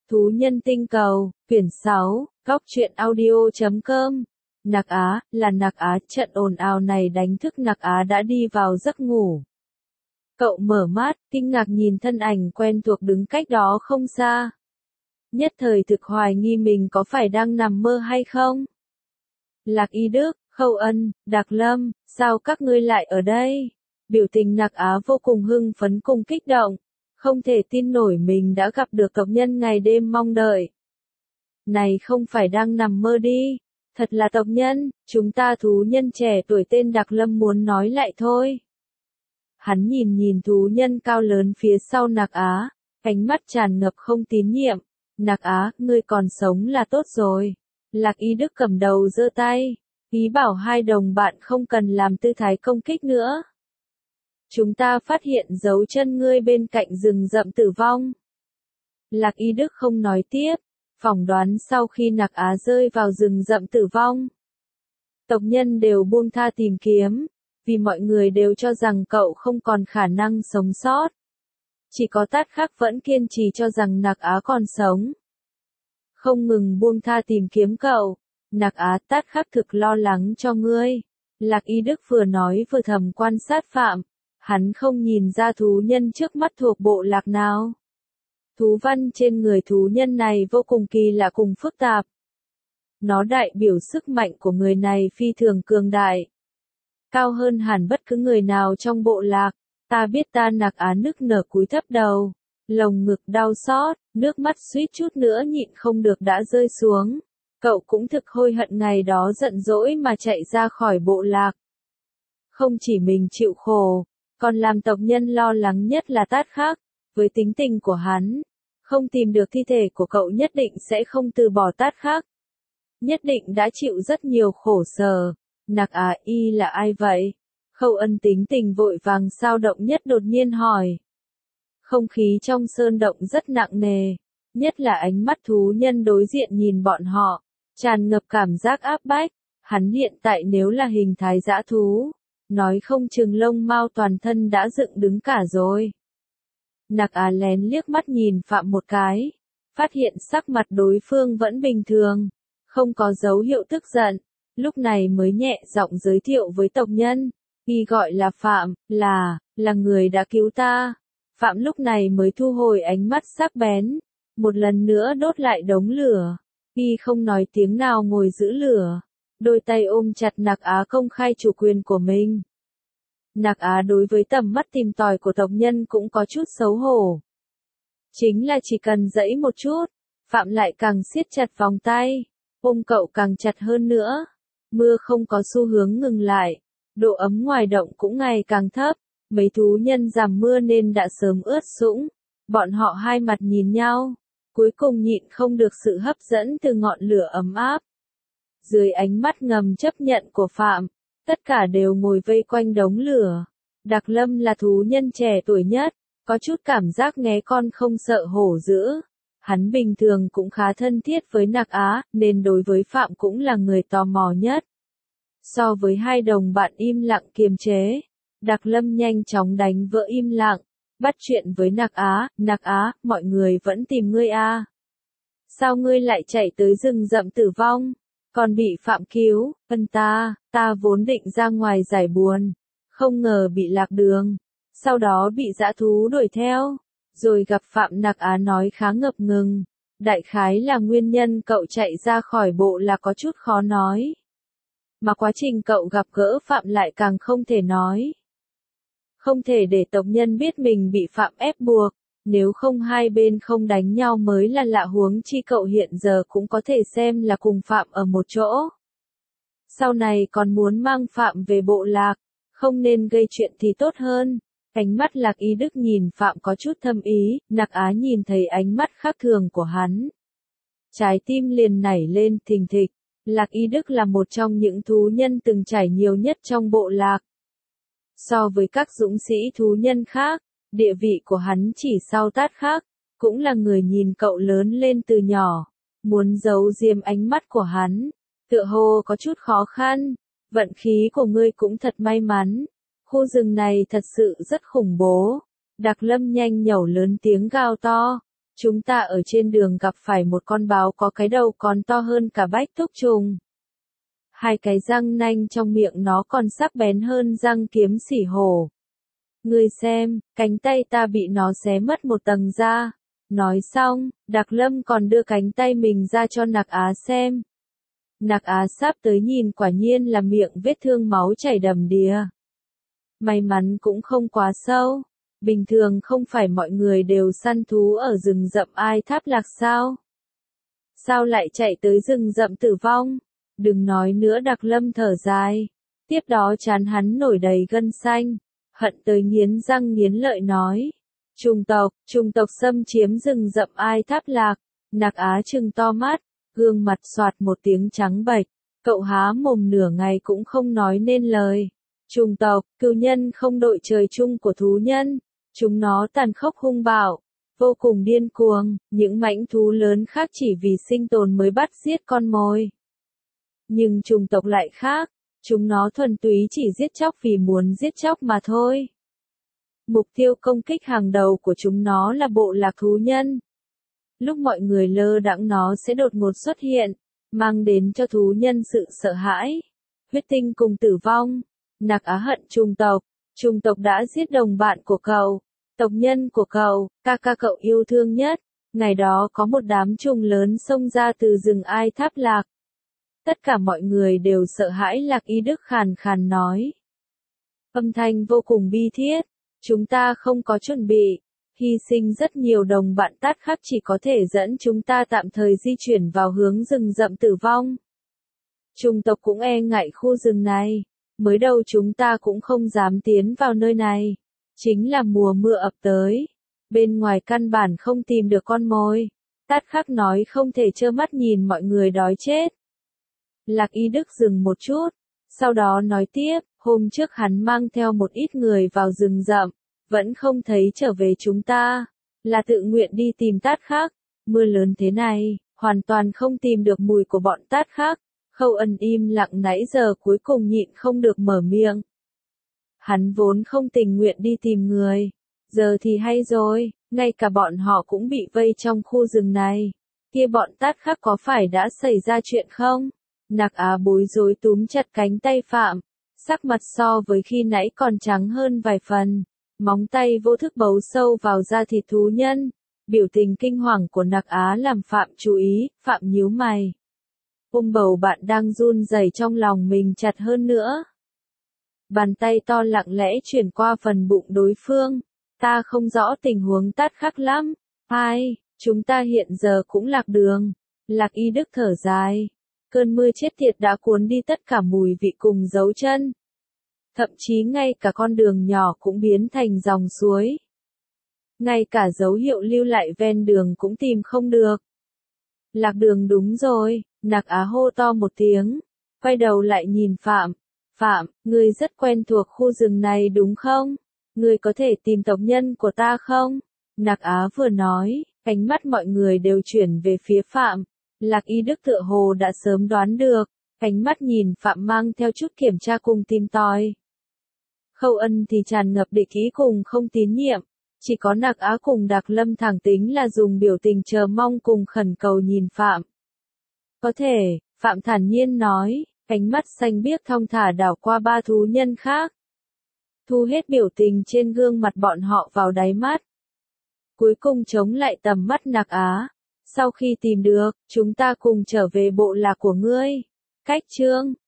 Thú nhân tinh cầu, quyển 6, góc truyện audio.com. Nặc Á, là Nặc Á, trận ồn ào này đánh thức Nặc Á đã đi vào giấc ngủ. Cậu mở mắt, kinh ngạc nhìn thân ảnh quen thuộc đứng cách đó không xa. Nhất thời thực hoài nghi mình có phải đang nằm mơ hay không? Lạc Y Đức, Khâu Ân, Đạc Lâm, sao các ngươi lại ở đây? Biểu tình Nặc Á vô cùng hưng phấn cùng kích động. Không thể tin nổi mình đã gặp được tộc nhân ngày đêm mong đợi. Này không phải đang nằm mơ đi, thật là tộc nhân, chúng ta thú nhân trẻ tuổi tên Đạc Lâm muốn nói lại thôi. Hắn nhìn thú nhân cao lớn phía sau Nặc Á, ánh mắt tràn ngập không tín nhiệm. Nặc Á, ngươi còn sống là tốt rồi. Lạc Y Đức cầm đầu giơ tay, ý bảo hai đồng bạn không cần làm tư thái công kích nữa. Chúng ta phát hiện dấu chân ngươi bên cạnh rừng rậm tử vong. Lạc Y Đức không nói tiếp, phỏng đoán sau khi Nặc Á rơi vào rừng rậm tử vong, tộc nhân đều buông tha tìm kiếm, vì mọi người đều cho rằng cậu không còn khả năng sống sót. Chỉ có Tát Khắc vẫn kiên trì cho rằng Nặc Á còn sống. Không ngừng buông tha tìm kiếm cậu. Nặc Á, Tát Khắc thực lo lắng cho ngươi. Lạc Y Đức vừa nói vừa thầm quan sát Phạm. Hắn không nhìn ra thú nhân trước mắt thuộc bộ lạc nào. Thú văn trên người thú nhân này vô cùng kỳ lạ cùng phức tạp. Nó đại biểu sức mạnh của người này phi thường cường đại. Cao hơn hẳn bất cứ người nào trong bộ lạc. Ta biết ta. Nặc Á nức nở cúi thấp đầu. Lồng ngực đau xót, nước mắt suýt chút nữa nhịn không được đã rơi xuống. Cậu cũng thực hối hận ngày đó giận dỗi mà chạy ra khỏi bộ lạc. Không chỉ mình chịu khổ, còn làm tộc nhân lo lắng nhất là Tát Khắc. Với tính tình của hắn, không tìm được thi thể của cậu nhất định sẽ không từ bỏ Tát Khắc. Nhất định đã chịu rất nhiều khổ sở. Nặc Á, y là ai vậy? Khâu Ân tính tình vội vàng sao động nhất đột nhiên hỏi. Không khí trong sơn động rất nặng nề, nhất là ánh mắt thú nhân đối diện nhìn bọn họ, tràn ngập cảm giác áp bách. Hắn hiện tại nếu là hình thái dã thú, nói không chừng lông mao toàn thân đã dựng đứng cả rồi. Nặc Á lén liếc mắt nhìn Phạm một cái, phát hiện sắc mặt đối phương vẫn bình thường, không có dấu hiệu tức giận, lúc này mới nhẹ giọng giới thiệu với tộc nhân, y gọi là Phạm, là người đã cứu ta. Phạm lúc này mới thu hồi ánh mắt sắc bén, một lần nữa đốt lại đống lửa, y không nói tiếng nào ngồi giữ lửa, đôi tay ôm chặt Nặc Á công khai chủ quyền của mình. Nặc Á đối với tầm mắt tìm tòi của tộc nhân cũng có chút xấu hổ. Chính là chỉ cần dẫy một chút, Phạm lại càng siết chặt vòng tay, ôm cậu càng chặt hơn nữa. Mưa không có xu hướng ngừng lại, độ ấm ngoài động cũng ngày càng thấp, mấy thú nhân giảm mưa nên đã sớm ướt sũng. Bọn họ hai mặt nhìn nhau, cuối cùng nhịn không được sự hấp dẫn từ ngọn lửa ấm áp. Dưới ánh mắt ngầm chấp nhận của Phạm, tất cả đều ngồi vây quanh đống lửa. Đạc Lâm là thú nhân trẻ tuổi nhất, có chút cảm giác nghé con không sợ hổ dữ. Hắn bình thường cũng khá thân thiết với Nặc Á, nên đối với Phạm cũng là người tò mò nhất. So với hai đồng bạn im lặng kiềm chế, Đạc Lâm nhanh chóng đánh vỡ im lặng, bắt chuyện với Nặc Á, mọi người vẫn tìm ngươi à? Sao ngươi lại chạy tới rừng rậm tử vong? Còn bị Phạm cứu? Ta vốn định ra ngoài giải buồn, không ngờ bị lạc đường, sau đó bị dã thú đuổi theo, rồi gặp Phạm. Nặc Á nói khá ngập ngừng, đại khái là nguyên nhân cậu chạy ra khỏi bộ là có chút khó nói. Mà quá trình cậu gặp gỡ Phạm lại càng không thể nói. Không thể để tộc nhân biết mình bị Phạm ép buộc, nếu không hai bên không đánh nhau mới là lạ, huống chi cậu hiện giờ cũng có thể xem là cùng Phạm ở một chỗ. Sau này còn muốn mang Phạm về bộ lạc, không nên gây chuyện thì tốt hơn. Ánh mắt Lạc Y Đức nhìn Phạm có chút thâm ý, Nặc Á nhìn thấy ánh mắt khác thường của hắn. Trái tim liền nảy lên thình thịch. Lạc Y Đức là một trong những thú nhân từng trải nhiều nhất trong bộ lạc. So với các dũng sĩ thú nhân khác, địa vị của hắn chỉ sau Tát Khắc, cũng là người nhìn cậu lớn lên từ nhỏ. Muốn giấu diếm ánh mắt của hắn, tựa hồ có chút khó khăn. Vận khí của ngươi cũng thật may mắn. Khu rừng này thật sự rất khủng bố. Đạc Lâm nhanh nhẩu lớn tiếng gào to. Chúng ta ở trên đường gặp phải một con báo có cái đầu còn to hơn cả bách túc trùng. Hai cái răng nanh trong miệng nó còn sắc bén hơn răng kiếm sỉ hổ. Ngươi xem, cánh tay ta bị nó xé mất một tầng da. Nói xong, Đạc Lâm còn đưa cánh tay mình ra cho Nạc Á xem. Nạc Á sắp tới nhìn quả nhiên là miệng vết thương máu chảy đầm đìa. May mắn cũng không quá sâu. Bình thường không phải mọi người đều săn thú ở rừng rậm Ai Tháp Lạc sao? Sao lại chạy tới rừng rậm Tử Vong? Đừng nói nữa, Đạc Lâm thở dài. Tiếp đó trán hắn nổi đầy gân xanh. Hận tới nghiến răng nghiến lợi nói. Trùng tộc xâm chiếm rừng rậm Ai Tháp Lạc. Nạc Á trừng to mắt, gương mặt xoạt một tiếng trắng bệch. Cậu há mồm nửa ngày cũng không nói nên lời. Trùng tộc, cừu nhân không đội trời chung của thú nhân. Chúng nó tàn khốc hung bạo, vô cùng điên cuồng, những mãnh thú lớn khác chỉ vì sinh tồn mới bắt giết con mồi. Nhưng trùng tộc lại khác, chúng nó thuần túy chỉ giết chóc vì muốn giết chóc mà thôi. Mục tiêu công kích hàng đầu của chúng nó là bộ lạc thú nhân. Lúc mọi người lơ đãng nó sẽ đột ngột xuất hiện, mang đến cho thú nhân sự sợ hãi, huyết tinh cùng tử vong. Nạc Á hận trùng tộc đã giết đồng bạn của cậu, tộc nhân của cậu, ca cậu yêu thương nhất. Ngày đó có một đám trùng lớn xông ra từ rừng Ai Tháp Lạc. Tất cả mọi người đều sợ hãi. Lạc Y Đức khàn khàn nói. Âm thanh vô cùng bi thiết. Chúng ta không có chuẩn bị. Hy sinh rất nhiều đồng bạn Tát Khắc chỉ có thể dẫn chúng ta tạm thời di chuyển vào hướng rừng rậm Tử Vong. Trùng tộc cũng e ngại khu rừng này. Mới đầu chúng ta cũng không dám tiến vào nơi này. Chính là mùa mưa ập tới. Bên ngoài căn bản không tìm được con mồi. Tát Khắc nói không thể trơ mắt nhìn mọi người đói chết. Lạc Y Đức dừng một chút. Sau đó nói tiếp, hôm trước hắn mang theo một ít người vào rừng rậm. Vẫn không thấy trở về chúng ta. Là tự nguyện đi tìm Tát Khắc. Mưa lớn thế này, hoàn toàn không tìm được mùi của bọn Tát Khắc. Khâu Ân im lặng nãy giờ cuối cùng nhịn không được mở miệng. Hắn vốn không tình nguyện đi tìm người. Giờ thì hay rồi, ngay cả bọn họ cũng bị vây trong khu rừng này. Kia bọn Tát Khắc có phải đã xảy ra chuyện không? Nạc Á bối rối túm chặt cánh tay Phạm. Sắc mặt so với khi nãy còn trắng hơn vài phần. Móng tay vô thức bấu sâu vào da thịt thú nhân. Biểu tình kinh hoàng của Nạc Á làm Phạm chú ý. Phạm nhíu mày. Ôm bầu bạn đang run rẩy trong lòng mình chặt hơn nữa. Bàn tay to lặng lẽ chuyển qua phần bụng đối phương. Ta không rõ tình huống Tát Khắc lắm. Chúng ta hiện giờ cũng lạc đường. Lạc Y Đức thở dài. Cơn mưa chết tiệt đã cuốn đi tất cả mùi vị cùng dấu chân. Thậm chí ngay cả con đường nhỏ cũng biến thành dòng suối. Ngay cả dấu hiệu lưu lại ven đường cũng tìm không được. Lạc đường đúng rồi, Nạc Á hô to một tiếng. Quay đầu lại nhìn Phạm. Phạm, ngươi rất quen thuộc khu rừng này đúng không? Ngươi có thể tìm tộc nhân của ta không? Nạc Á vừa nói, ánh mắt mọi người đều chuyển về phía Phạm. Lạc Y Đức tựa hồ đã sớm đoán được, ánh mắt nhìn Phạm mang theo chút kiểm tra cùng tìm tòi. Khâu Ân thì tràn ngập địch ý cùng không tín nhiệm, chỉ có Nạc Á cùng Đạc Lâm thẳng tính là dùng biểu tình chờ mong cùng khẩn cầu nhìn Phạm. Có thể, Phạm thản nhiên nói, ánh mắt xanh biếc thong thả đảo qua ba thú nhân khác. Thu hết biểu tình trên gương mặt bọn họ vào đáy mắt. Cuối cùng chống lại tầm mắt Nạc Á. Sau khi tìm được, chúng ta cùng trở về bộ lạc của ngươi. Cách chương